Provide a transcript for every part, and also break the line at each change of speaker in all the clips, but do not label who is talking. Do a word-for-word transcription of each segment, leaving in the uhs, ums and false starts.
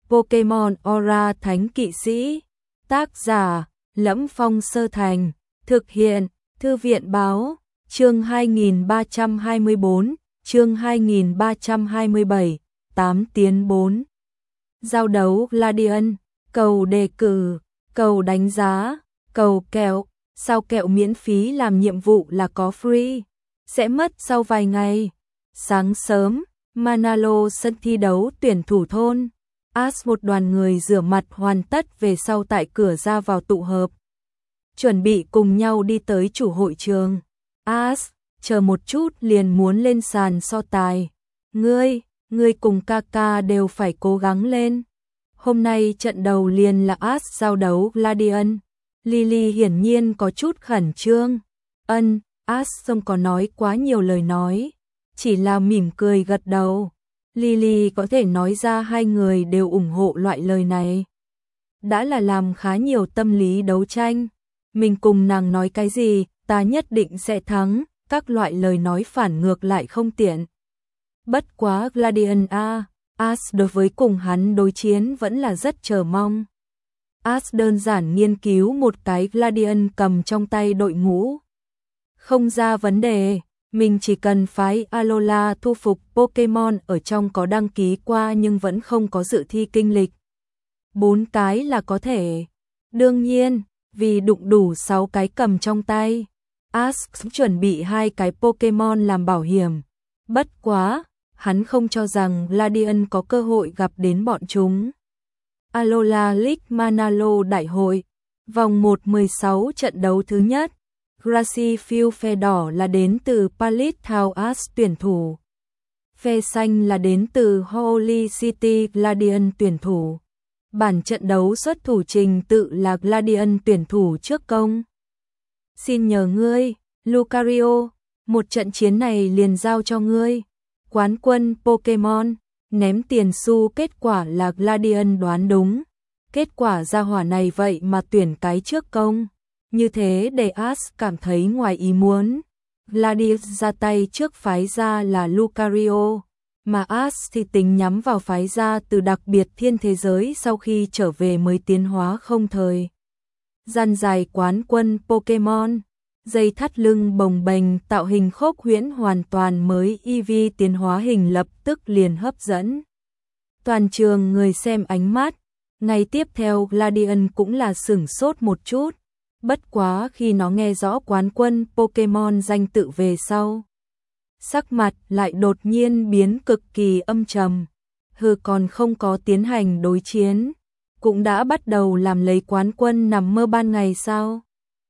Pokemon Aura Thánh Kỵ Sĩ. Tác giả: Lẫm Phong Sơ Thành. Thực hiện: Thư viện Báo. Chương hai nghìn ba trăm hai mươi bốn, chương hai nghìn ba trăm hai mươi bảy, tám tiến bốn. Giao đấu Gladian, cầu đề cử, cầu đánh giá, cầu kẹo. Sao kẹo miễn phí làm nhiệm vụ là có free, sẽ mất sau vài ngày. Sáng sớm, Manalo sân thi đấu tuyển thủ thôn. Ash một đoàn người rửa mặt hoàn tất về sau tại cửa ra vào tụ hợp. Chuẩn bị cùng nhau đi tới chủ hội trường. Ash, chờ một chút liền muốn lên sàn so tài. Ngươi, ngươi cùng Kaka đều phải cố gắng lên. Hôm nay trận đầu liền là Ash giao đấu Gladian. Lily hiển nhiên có chút khẩn trương. Ân, Ash không có nói quá nhiều lời nói, chỉ là mỉm cười gật đầu. Lily có thể nói ra hai người đều ủng hộ loại lời này. Đã là làm khá nhiều tâm lý đấu tranh. Mình cùng nàng nói cái gì, ta nhất định sẽ thắng, các loại lời nói phản ngược lại không tiện. Bất quá Gladian A, Ash đối với cùng hắn đối chiến vẫn là rất chờ mong. Ash đơn giản nghiên cứu một cái Gladian cầm trong tay đội ngũ. Không ra vấn đề, mình chỉ cần phái Alola thu phục Pokemon ở trong có đăng ký qua nhưng vẫn không có dự thi kinh lịch. Bốn cái là có thể. Đương nhiên, vì đụng đủ sáu cái cầm trong tay, Ash chuẩn bị hai cái Pokemon làm bảo hiểm. Bất quá, hắn không cho rằng Gladian có cơ hội gặp đến bọn chúng. Alola League Manalo Đại hội, vòng một mười sáu trận đấu thứ nhất. Grassy Field phe đỏ là đến từ Pallet Town Ash tuyển thủ. Phe xanh là đến từ Holy City Gladian tuyển thủ. Bản trận đấu xuất thủ trình tự là Gladian tuyển thủ trước công. Xin nhờ ngươi, Lucario, một trận chiến này liền giao cho ngươi. Quán quân Pokemon, ném tiền xu kết quả là Gladian đoán đúng. Kết quả ra hỏa này vậy mà tuyển cái trước công. Như thế để Ash cảm thấy ngoài ý muốn. Gladius ra tay trước phái ra là Lucario, mà Ash thì tính nhắm vào phái ra từ đặc biệt thiên thế giới sau khi trở về mới tiến hóa không thời. Gian dài quán quân Pokemon, dây thắt lưng bồng bềnh tạo hình khốc huyễn hoàn toàn mới Eevee tiến hóa hình lập tức liền hấp dẫn toàn trường người xem ánh mắt. Ngày tiếp theo Gladian cũng là sửng sốt một chút. Bất quá khi nó nghe rõ quán quân Pokemon danh tự về sau, sắc mặt lại đột nhiên biến cực kỳ âm trầm. Hừ, còn không có tiến hành đối chiến, cũng đã bắt đầu làm lấy quán quân nằm mơ ban ngày sao?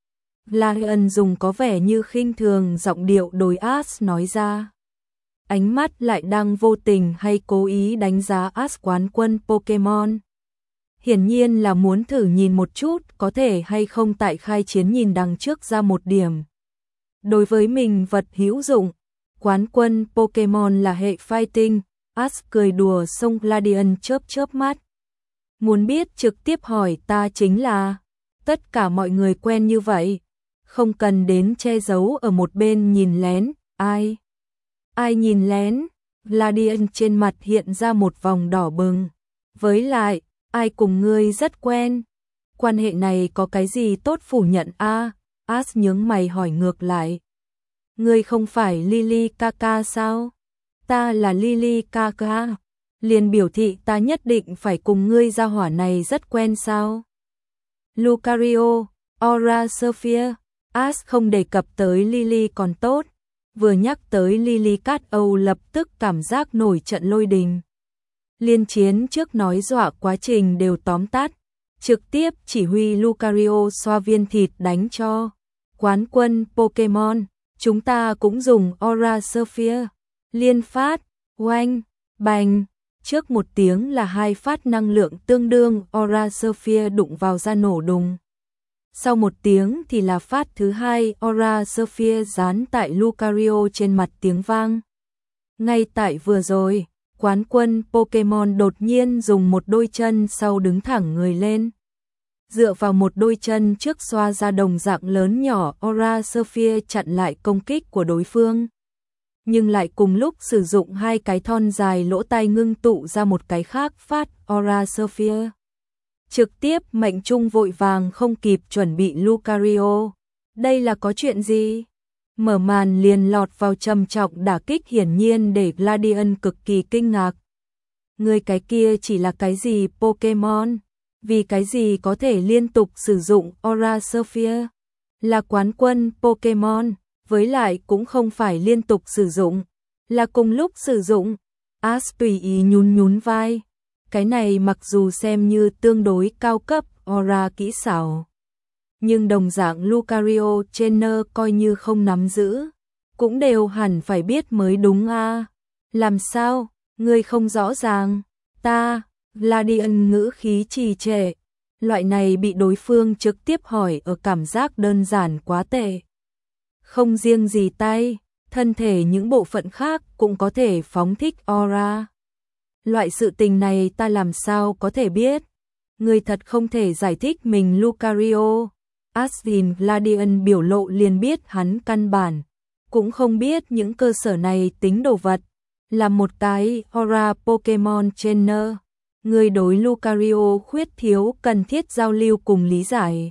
Gladian dùng có vẻ như khinh thường giọng điệu đối Ash nói ra. Ánh mắt lại đang vô tình hay cố ý đánh giá Ash quán quân Pokemon. Hiển nhiên là muốn thử nhìn một chút có thể hay không tại khai chiến nhìn đằng trước ra một điểm. Đối với mình vật hữu dụng, quán quân Pokemon là hệ Fighting, Ash cười đùa xông Gladian chớp chớp mắt. Muốn biết trực tiếp hỏi ta chính là, tất cả mọi người quen như vậy, không cần đến che giấu ở một bên nhìn lén, ai? Ai nhìn lén? Gladian trên mặt hiện ra một vòng đỏ bừng. Với lại, ai cùng ngươi rất quen? Quan hệ này có cái gì tốt phủ nhận a? À? Ash nhướng mày hỏi ngược lại. Ngươi không phải Lily Kaka sao? Ta là Lily Kaka. Liền biểu thị ta nhất định phải cùng ngươi ra hỏa này rất quen sao? Lucario, Aura Sphere. Ash không đề cập tới Lily còn tốt. Vừa nhắc tới Lily Cat Âu lập tức cảm giác nổi trận lôi đình. Liên chiến trước nói dọa quá trình đều tóm tắt, trực tiếp chỉ huy Lucario xoa viên thịt đánh cho. Quán quân Pokemon, chúng ta cũng dùng Aura Sphere. Liên phát, oanh, bành, trước một tiếng là hai phát năng lượng tương đương Aura Sphere đụng vào ra nổ đùng. Sau một tiếng thì là phát thứ hai Aura Sphere dán tại Lucario trên mặt tiếng vang. Ngay tại vừa rồi, quán quân Pokemon đột nhiên dùng một đôi chân sau đứng thẳng người lên. Dựa vào một đôi chân trước xoa ra đồng dạng lớn nhỏ Aura Sphere chặn lại công kích của đối phương. nhưng lại cùng lúc sử dụng hai cái thon dài lỗ tai ngưng tụ ra một cái khác phát Aura Sphere. Trực tiếp mệnh trung vội vàng không kịp chuẩn bị Lucario. Đây là có chuyện gì? Mở màn liền lọt vào trầm trọng đả kích hiển nhiên để Gladian cực kỳ kinh ngạc. Người cái kia chỉ là cái gì Pokemon? Vì cái gì có thể liên tục sử dụng Aura Sphere? Là quán quân Pokemon, với lại cũng không phải liên tục sử dụng, là cùng lúc sử dụng. Ash tùy ý nhún nhún vai. Cái này mặc dù xem như tương đối cao cấp Aura kỹ xảo, nhưng đồng dạng Lucario Trainer coi như không nắm giữ, cũng đều hẳn phải biết mới đúng a. À. Làm sao, ngươi không rõ ràng? Ta, Gladian ngữ khí trì trệ. Loại này bị đối phương trực tiếp hỏi ở cảm giác đơn giản quá tệ. Không riêng gì tay, thân thể những bộ phận khác cũng có thể phóng thích aura. Loại sự tình này ta làm sao có thể biết? Người thật không thể giải thích mình Lucario. Asvin Gladian biểu lộ liền biết hắn căn bản cũng không biết những cơ sở này tính đồ vật. Là một cái Aura Pokemon Trainer, người đối Lucario khuyết thiếu cần thiết giao lưu cùng lý giải.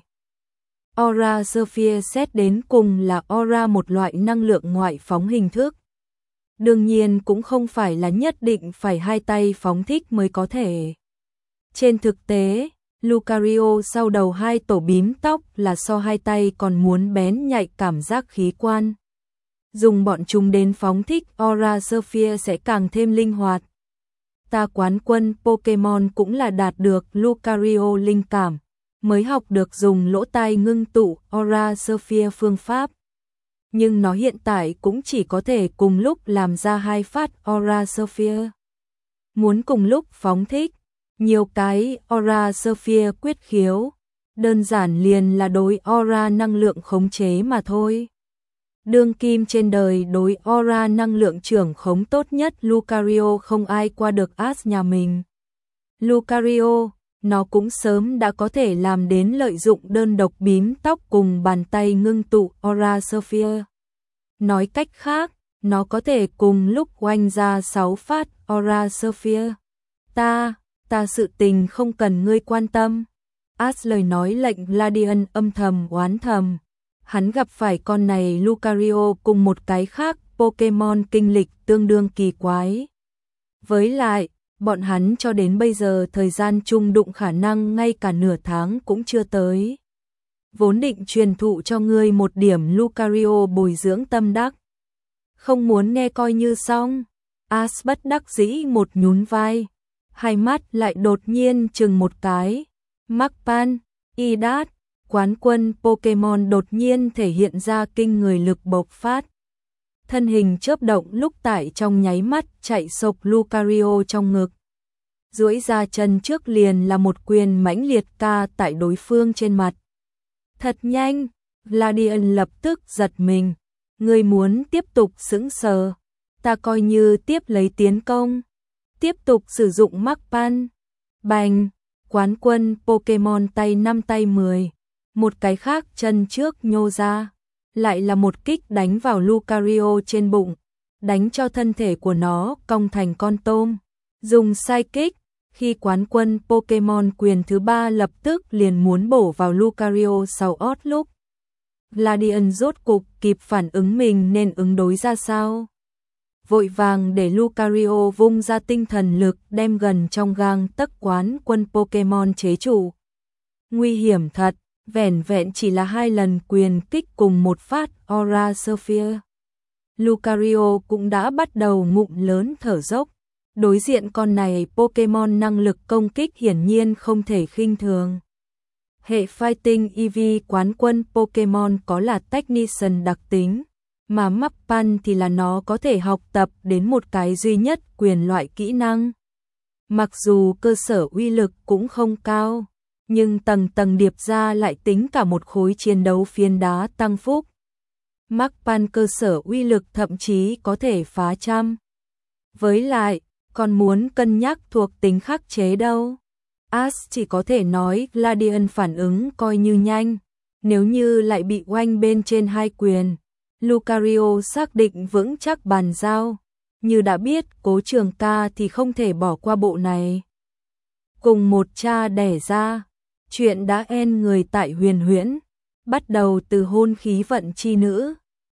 Aura Sphere xét đến cùng là Aura một loại năng lượng ngoại phóng hình thức. Đương nhiên cũng không phải là nhất định phải hai tay phóng thích mới có thể. Trên thực tế, Lucario sau đầu hai tổ bím tóc là so hai tay còn muốn bén nhạy cảm giác khí quan. Dùng bọn chúng đến phóng thích Aura Sphere sẽ càng thêm linh hoạt. Ta quán quân Pokemon cũng là đạt được Lucario linh cảm, mới học được dùng lỗ tai ngưng tụ Aura Sphere phương pháp. Nhưng nó hiện tại cũng chỉ có thể cùng lúc làm ra hai phát Aura Sphere. Muốn cùng lúc phóng thích nhiều cái Aura Sphere quyết khiếu, đơn giản liền là đối Aura năng lượng khống chế mà thôi. Đương kim trên đời đối Aura năng lượng trưởng khống tốt nhất Lucario không ai qua được Ash nhà mình. Lucario, nó cũng sớm đã có thể làm đến lợi dụng đơn độc bím tóc cùng bàn tay ngưng tụ Aura Sphere. Nói cách khác, nó có thể cùng lúc oanh ra sáu phát Aura Sphere. Ta, ta sự tình không cần ngươi quan tâm. Ash lời nói lệnh Gladian âm thầm oán thầm. Hắn gặp phải con này Lucario cùng một cái khác Pokemon kinh lịch tương đương kỳ quái. Với lại, bọn hắn cho đến bây giờ thời gian chung đụng khả năng ngay cả nửa tháng cũng chưa tới. Vốn định truyền thụ cho ngươi một điểm Lucario bồi dưỡng tâm đắc. Không muốn nghe coi như xong. Ash bất đắc dĩ một nhún vai. Hai mắt lại đột nhiên chừng một cái. Macpan, Idat, quán quân Pokemon đột nhiên thể hiện ra kinh người lực bộc phát. Thân hình chớp động lúc tại trong nháy mắt chạy sộc Lucario trong ngực. Duỗi ra chân trước liền là một quyền mãnh liệt ca tại đối phương trên mặt. Thật nhanh, Gladian lập tức giật mình. Ngươi muốn tiếp tục sững sờ. Ta coi như tiếp lấy tiến công. Tiếp tục sử dụng Macpan. Bành, quán quân Pokemon tay năm tay mười. Một cái khác chân trước nhô ra. Lại là một kích đánh vào Lucario trên bụng. Đánh cho thân thể của nó cong thành con tôm. Dùng sai kích. Khi quán quân Pokemon quyền thứ ba lập tức liền muốn bổ vào Lucario sau ót lúc. Gladian rốt cục kịp phản ứng mình nên ứng đối ra sao. Vội vàng để Lucario vung ra tinh thần lực đem gần trong gang tấc quán quân Pokemon chế trụ. Nguy hiểm thật, vẻn vẹn chỉ là hai lần quyền kích cùng một phát Aura Sphere. Lucario cũng đã bắt đầu ngụm lớn thở dốc. Đối diện con này Pokemon năng lực công kích hiển nhiên không thể khinh thường. Hệ Fighting e vê quán quân Pokemon có là Technician đặc tính, mà Macpan thì là nó có thể học tập đến một cái duy nhất quyền loại kỹ năng. Mặc dù cơ sở uy lực cũng không cao, nhưng tầng tầng điệp ra lại tính cả một khối chiến đấu phiến đá tăng phúc. Macpan cơ sở uy lực thậm chí có thể phá trăm. Với lại, còn muốn cân nhắc thuộc tính khắc chế đâu. Ash chỉ có thể nói Gladian phản ứng coi như nhanh, nếu như lại bị oanh bên trên hai quyền, Lucario xác định vững chắc bàn giao, như đã biết Cố Trường Ca thì không thể bỏ qua bộ này. Cùng một cha đẻ ra, chuyện đã en người tại Huyền Huyễn, bắt đầu từ hôn khí vận chi nữ.